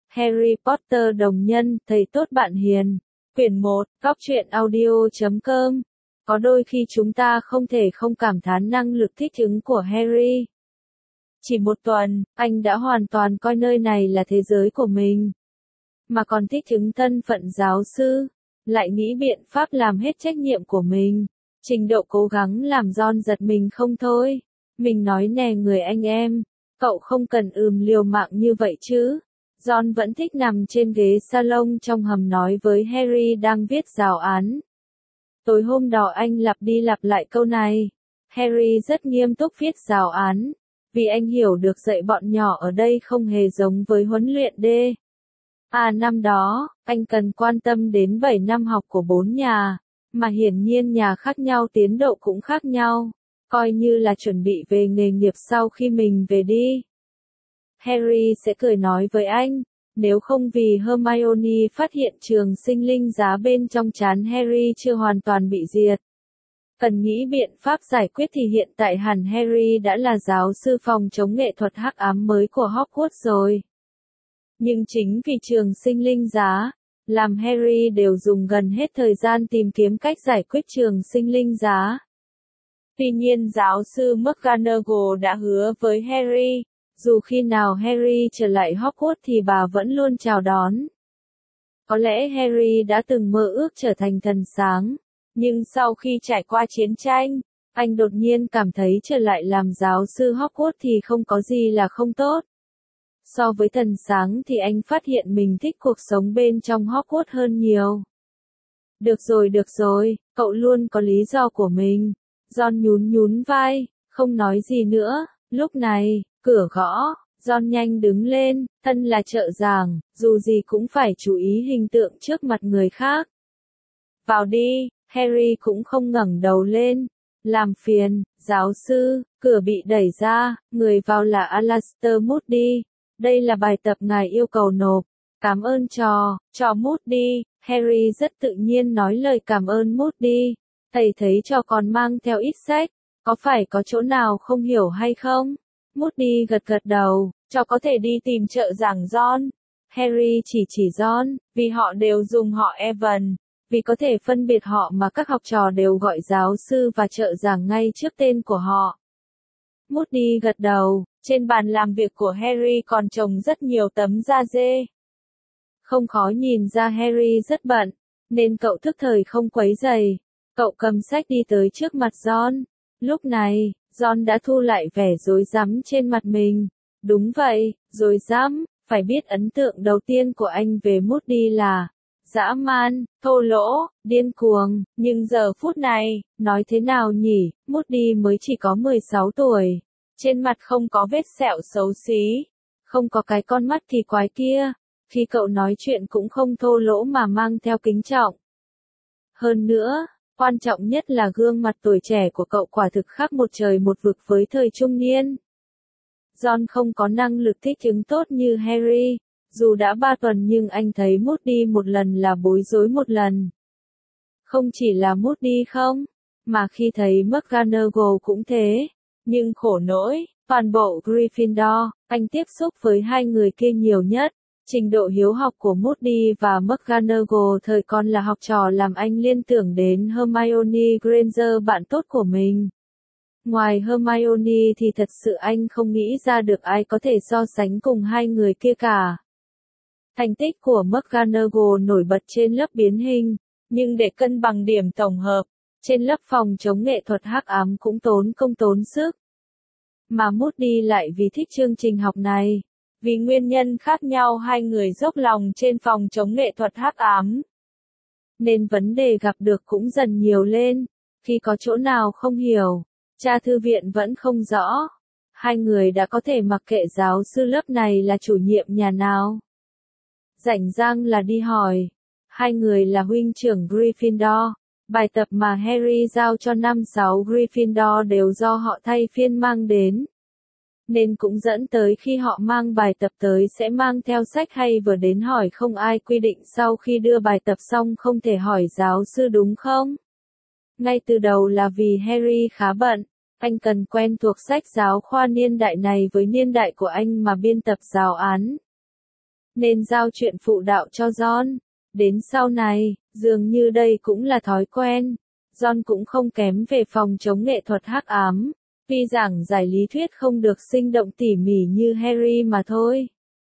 Harry Potter đồng nhân, thầy tốt bạn hiền. Quyển 1, góc truyện audio.com. Có đôi khi chúng ta không thể không cảm thán năng lực thích ứng của Harry. Chỉ một tuần, anh đã hoàn toàn coi nơi này là thế giới của mình. Mà còn thích ứng thân phận giáo sư, lại nghĩ biện pháp làm hết trách nhiệm của mình. Trình độ cố gắng làm Ron giật mình không thôi. Mình nói nè người anh em, cậu không cần liều mạng như vậy chứ. Ron vẫn thích nằm trên ghế salon trong hầm nói với Harry đang viết giáo án. Tối hôm đó anh lặp đi lặp lại câu này. Harry rất nghiêm túc viết giáo án, vì anh hiểu được dạy bọn nhỏ ở đây không hề giống với huấn luyện D. Năm đó, anh cần quan tâm đến 7 năm học của 4 nhà, mà hiển nhiên nhà khác nhau tiến độ cũng khác nhau, coi như là chuẩn bị về nghề nghiệp sau khi mình về đi. Harry sẽ cười nói với anh, nếu không vì Hermione phát hiện trường sinh linh giá bên trong trán Harry chưa hoàn toàn bị diệt. Cần nghĩ biện pháp giải quyết thì hiện tại hẳn Harry đã là giáo sư phòng chống nghệ thuật hắc ám mới của Hogwarts rồi. Nhưng chính vì trường sinh linh giá, làm Harry đều dùng gần hết thời gian tìm kiếm cách giải quyết trường sinh linh giá. Tuy nhiên giáo sư McGonagall đã hứa với Harry, dù khi nào Harry trở lại Hogwarts thì bà vẫn luôn chào đón. Có lẽ Harry đã từng mơ ước trở thành thần sáng, nhưng sau khi trải qua chiến tranh, anh đột nhiên cảm thấy trở lại làm giáo sư Hogwarts thì không có gì là không tốt. So với thần sáng thì anh phát hiện mình thích cuộc sống bên trong Hogwarts hơn nhiều. Được rồi, cậu luôn có lý do của mình. Ron nhún vai, không nói gì nữa. Lúc này, cửa gõ, Ron nhanh đứng lên, thân là trợ giảng, dù gì cũng phải chú ý hình tượng trước mặt người khác. Vào đi, Harry cũng không ngẩng đầu lên. Làm phiền, giáo sư, cửa bị đẩy ra, người vào là Alastor Moody. Đây là bài tập ngài yêu cầu nộp. Cảm ơn cho Moody. Harry rất tự nhiên nói lời cảm ơn Moody. Thầy thấy cho con mang theo ít sách, có phải có chỗ nào không hiểu hay không? Moody gật đầu, cho có thể đi tìm trợ giảng Ron. Harry chỉ Ron, vì họ đều dùng họ Evan, vì có thể phân biệt họ mà các học trò đều gọi giáo sư và trợ giảng ngay trước tên của họ. Moody gật đầu, trên bàn làm việc của Harry còn trồng rất nhiều tấm da dê. Không khó nhìn ra Harry rất bận, nên cậu thức thời không quấy rầy. Cậu cầm sách đi tới trước mặt Ron. Lúc này, Ron đã thu lại vẻ rối rắm trên mặt mình. Đúng vậy, rối rắm, phải biết ấn tượng đầu tiên của anh về Moody là dã man, thô lỗ, điên cuồng, nhưng giờ phút này, nói thế nào nhỉ, Moody mới chỉ có 16 tuổi. Trên mặt không có vết sẹo xấu xí, không có cái con mắt kỳ quái kia, khi cậu nói chuyện cũng không thô lỗ mà mang theo kính trọng. Hơn nữa, quan trọng nhất là gương mặt tuổi trẻ của cậu quả thực khác một trời một vực với thời trung niên. Ron không có năng lực thích ứng tốt như Harry, dù đã 3 tuần nhưng anh thấy Moody một lần là bối rối một lần. Không chỉ là Moody không, mà khi thấy McGonagall cũng thế. Nhưng khổ nỗi, toàn bộ Gryffindor, anh tiếp xúc với hai người kia nhiều nhất. Trình độ hiếu học của Moody và McGonagall thời còn là học trò làm anh liên tưởng đến Hermione Granger bạn tốt của mình. Ngoài Hermione thì thật sự anh không nghĩ ra được ai có thể so sánh cùng hai người kia cả. Thành tích của McGonagall nổi bật trên lớp biến hình, nhưng để cân bằng điểm tổng hợp, trên lớp phòng chống nghệ thuật hắc ám cũng tốn công tốn sức. Mà Moody lại vì thích chương trình học này. Vì nguyên nhân khác nhau hai người dốc lòng trên phòng chống nghệ thuật hắc ám. Nên vấn đề gặp được cũng dần nhiều lên. Khi có chỗ nào không hiểu, cha thư viện vẫn không rõ. Hai người đã có thể mặc kệ giáo sư lớp này là chủ nhiệm nhà nào. Rảnh rang là đi hỏi. Hai người là huynh trưởng Gryffindor. Bài tập mà Harry giao cho 5-6 Gryffindor đều do họ thay phiên mang đến. Nên cũng dẫn tới khi họ mang bài tập tới sẽ mang theo sách hay vừa đến hỏi không ai quy định sau khi đưa bài tập xong không thể hỏi giáo sư đúng không? Ngay từ đầu là vì Harry khá bận, anh cần quen thuộc sách giáo khoa niên đại này với niên đại của anh mà biên tập giáo án. nên giao chuyện phụ đạo cho John. Đến sau này, dường như đây cũng là thói quen. John cũng không kém về phòng chống nghệ thuật hắc ám. Tuy giảng giải lý thuyết không được sinh động tỉ mỉ như Harry mà thôi.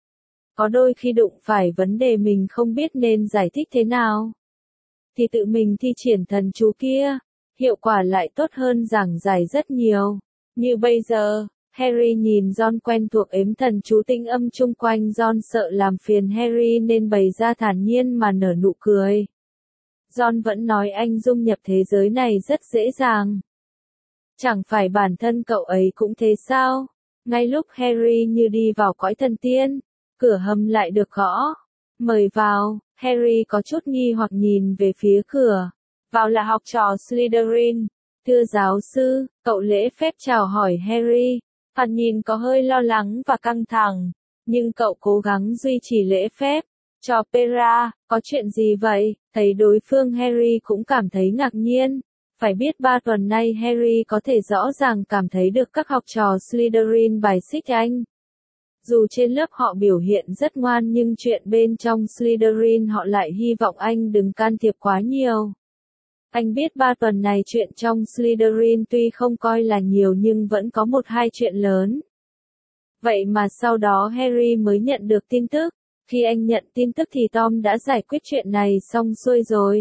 Có đôi khi đụng phải vấn đề mình không biết nên giải thích thế nào, thì tự mình thi triển thần chú kia, hiệu quả lại tốt hơn giảng giải rất nhiều. Như bây giờ, Harry nhìn John quen thuộc ếm thần chú tinh âm chung quanh John sợ làm phiền Harry nên bày ra thản nhiên mà nở nụ cười. John vẫn nói anh dung nhập thế giới này rất dễ dàng. Chẳng phải bản thân cậu ấy cũng thế sao? Ngay lúc Harry như đi vào cõi thần tiên, cửa hầm lại được gõ. Mời vào, Harry có chút nghi hoặc nhìn về phía cửa. Vào là học trò Slytherin. Thưa giáo sư, cậu lễ phép chào hỏi Harry. Thoạt nhìn có hơi lo lắng và căng thẳng, nhưng cậu cố gắng duy trì lễ phép. Cho Pera, có chuyện gì vậy? Thấy đối phương Harry cũng cảm thấy ngạc nhiên. Phải biết 3 tuần nay Harry có thể rõ ràng cảm thấy được các học trò Slytherin bài xích anh. Dù trên lớp họ biểu hiện rất ngoan nhưng chuyện bên trong Slytherin họ lại hy vọng anh đừng can thiệp quá nhiều. Anh biết 3 tuần này chuyện trong Slytherin tuy không coi là nhiều nhưng vẫn có 1-2 chuyện lớn. Vậy mà sau đó Harry mới nhận được tin tức. Khi anh nhận tin tức thì Tom đã giải quyết chuyện này xong xuôi rồi.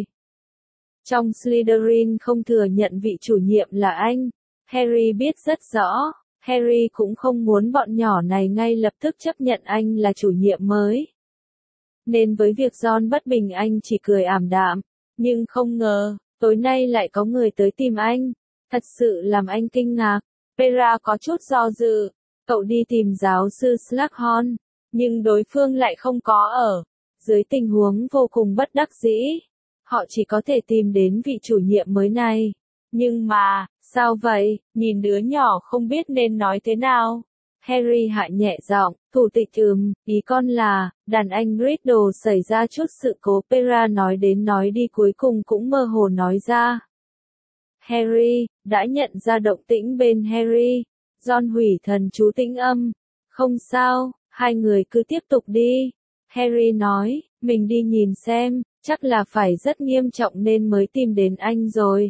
Trong Slytherin không thừa nhận vị chủ nhiệm là anh. Harry biết rất rõ. Harry cũng không muốn bọn nhỏ này ngay lập tức chấp nhận anh là chủ nhiệm mới. Nên với việc John bất bình anh chỉ cười ảm đạm. Nhưng không ngờ, tối nay lại có người tới tìm anh. Thật sự làm anh kinh ngạc. Pera có chút do dự. Cậu đi tìm giáo sư Slughorn, nhưng đối phương lại không có ở. Dưới tình huống vô cùng bất đắc dĩ, họ chỉ có thể tìm đến vị chủ nhiệm mới này. Nhưng mà, sao vậy? Nhìn đứa nhỏ không biết nên nói thế nào. Harry hạ nhẹ giọng, thủ tịch ý con là, đàn anh Riddle xảy ra chút sự cố. Pera nói đến nói đi cuối cùng cũng mơ hồ nói ra. Harry, đã nhận ra động tĩnh bên Harry. John hủy thần chú tĩnh âm. Không sao, hai người cứ tiếp tục đi. Harry nói, mình đi nhìn xem, chắc là phải rất nghiêm trọng nên mới tìm đến anh rồi.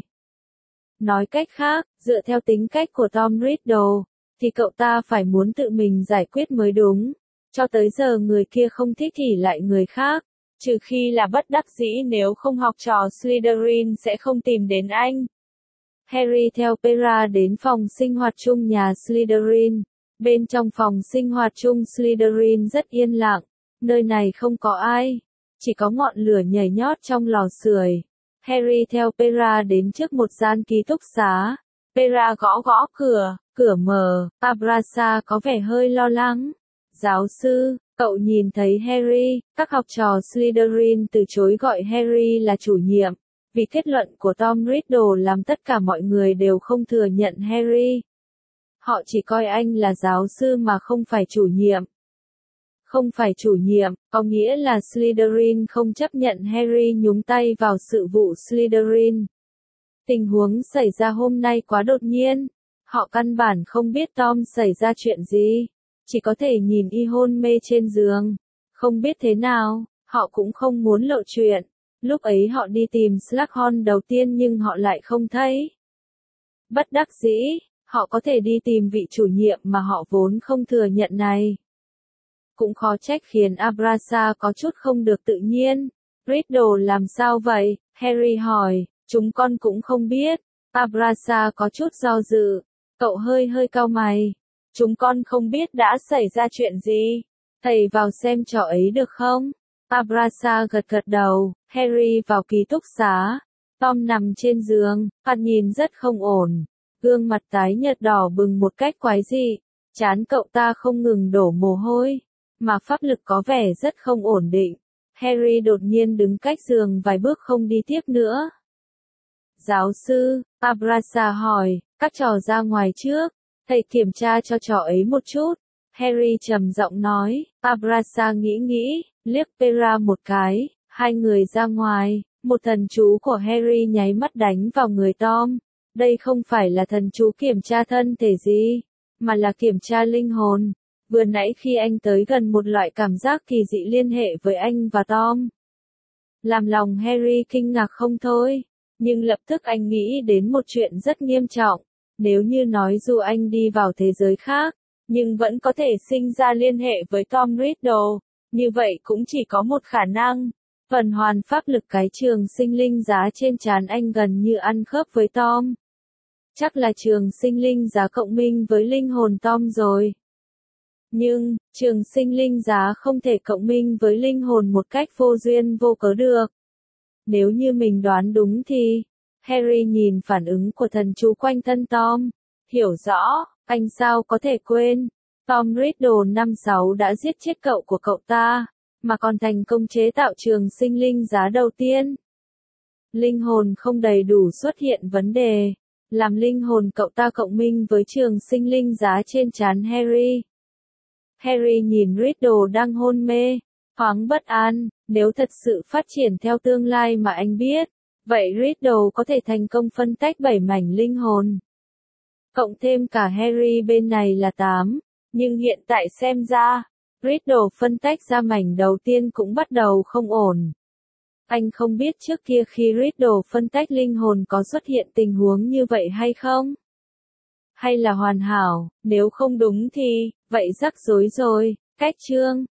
Nói cách khác, dựa theo tính cách của Tom Riddle, thì cậu ta phải muốn tự mình giải quyết mới đúng. Cho tới giờ người kia không thích thì lại người khác. Trừ khi là bất đắc dĩ, nếu không học trò Slytherin sẽ không tìm đến anh. Harry theo Pera đến phòng sinh hoạt chung nhà Slytherin. Bên trong phòng sinh hoạt chung Slytherin rất yên lặng. Nơi này không có ai. Chỉ có ngọn lửa nhảy nhót trong lò sưởi. Harry theo Pera đến trước một gian ký túc xá. Pera gõ gõ cửa. Cửa mở. Abrasa có vẻ hơi lo lắng. Giáo sư, cậu nhìn thấy Harry. Các học trò Slytherin từ chối gọi Harry là chủ nhiệm. Vì kết luận của Tom Riddle làm tất cả mọi người đều không thừa nhận Harry. Họ chỉ coi anh là giáo sư mà không phải chủ nhiệm. Không phải chủ nhiệm, có nghĩa là Slytherin không chấp nhận Harry nhúng tay vào sự vụ Slytherin. Tình huống xảy ra hôm nay quá đột nhiên. Họ căn bản không biết Tom xảy ra chuyện gì. Chỉ có thể nhìn y hôn mê trên giường. Không biết thế nào, họ cũng không muốn lộ chuyện. Lúc ấy họ đi tìm Slughorn đầu tiên nhưng họ lại không thấy. Bất đắc dĩ, họ có thể đi tìm vị chủ nhiệm mà họ vốn không thừa nhận này. Cũng khó trách khiến Abrasa có chút không được tự nhiên. Riddle làm sao vậy? Harry hỏi. Chúng con cũng không biết. Abrasa có chút do dự. Cậu hơi cau mày. Chúng con không biết đã xảy ra chuyện gì. Thầy vào xem trò ấy được không? Abrasa gật đầu. Harry vào ký túc xá. Tom nằm trên giường, mặt nhìn rất không ổn. Gương mặt tái nhợt đỏ bừng một cách quái dị. Trán cậu ta không ngừng đổ mồ hôi, mà pháp lực có vẻ rất không ổn định. Harry đột nhiên đứng cách giường vài bước không đi tiếp nữa. Giáo sư, Abrasa hỏi, các trò ra ngoài trước. Thầy kiểm tra cho trò ấy một chút. Harry trầm giọng nói. Abrasa nghĩ, liếc Pera một cái. Hai người ra ngoài. Một thần chú của Harry nháy mắt đánh vào người Tom. Đây không phải là thần chú kiểm tra thân thể gì, mà là kiểm tra linh hồn. Vừa nãy khi anh tới gần một loại cảm giác kỳ dị liên hệ với anh và Tom. Làm lòng Harry kinh ngạc không thôi, nhưng lập tức anh nghĩ đến một chuyện rất nghiêm trọng. Nếu như nói dù anh đi vào thế giới khác, nhưng vẫn có thể sinh ra liên hệ với Tom Riddle, như vậy cũng chỉ có một khả năng. Phần hoàn pháp lực cái trường sinh linh giá trên trán anh gần như ăn khớp với Tom. Chắc là trường sinh linh giá cộng minh với linh hồn Tom rồi. Nhưng, trường sinh linh giá không thể cộng minh với linh hồn một cách vô duyên vô cớ được. Nếu như mình đoán đúng thì, Harry nhìn phản ứng của thần chú quanh thân Tom, hiểu rõ, anh sao có thể quên. Tom Riddle năm 6 đã giết chết cậu của cậu ta, mà còn thành công chế tạo trường sinh linh giá đầu tiên. Linh hồn không đầy đủ xuất hiện vấn đề, làm linh hồn cậu ta cộng minh với trường sinh linh giá trên trán Harry. Harry nhìn Riddle đang hôn mê, thoáng bất an, nếu thật sự phát triển theo tương lai mà anh biết, vậy Riddle có thể thành công phân tách 7 mảnh linh hồn. Cộng thêm cả Harry bên này là 8, nhưng hiện tại xem ra, Riddle phân tách ra mảnh đầu tiên cũng bắt đầu không ổn. Anh không biết trước kia khi Riddle phân tách linh hồn có xuất hiện tình huống như vậy hay không? Hay là hoàn hảo, nếu không đúng thì, vậy rắc rối rồi. Cách chương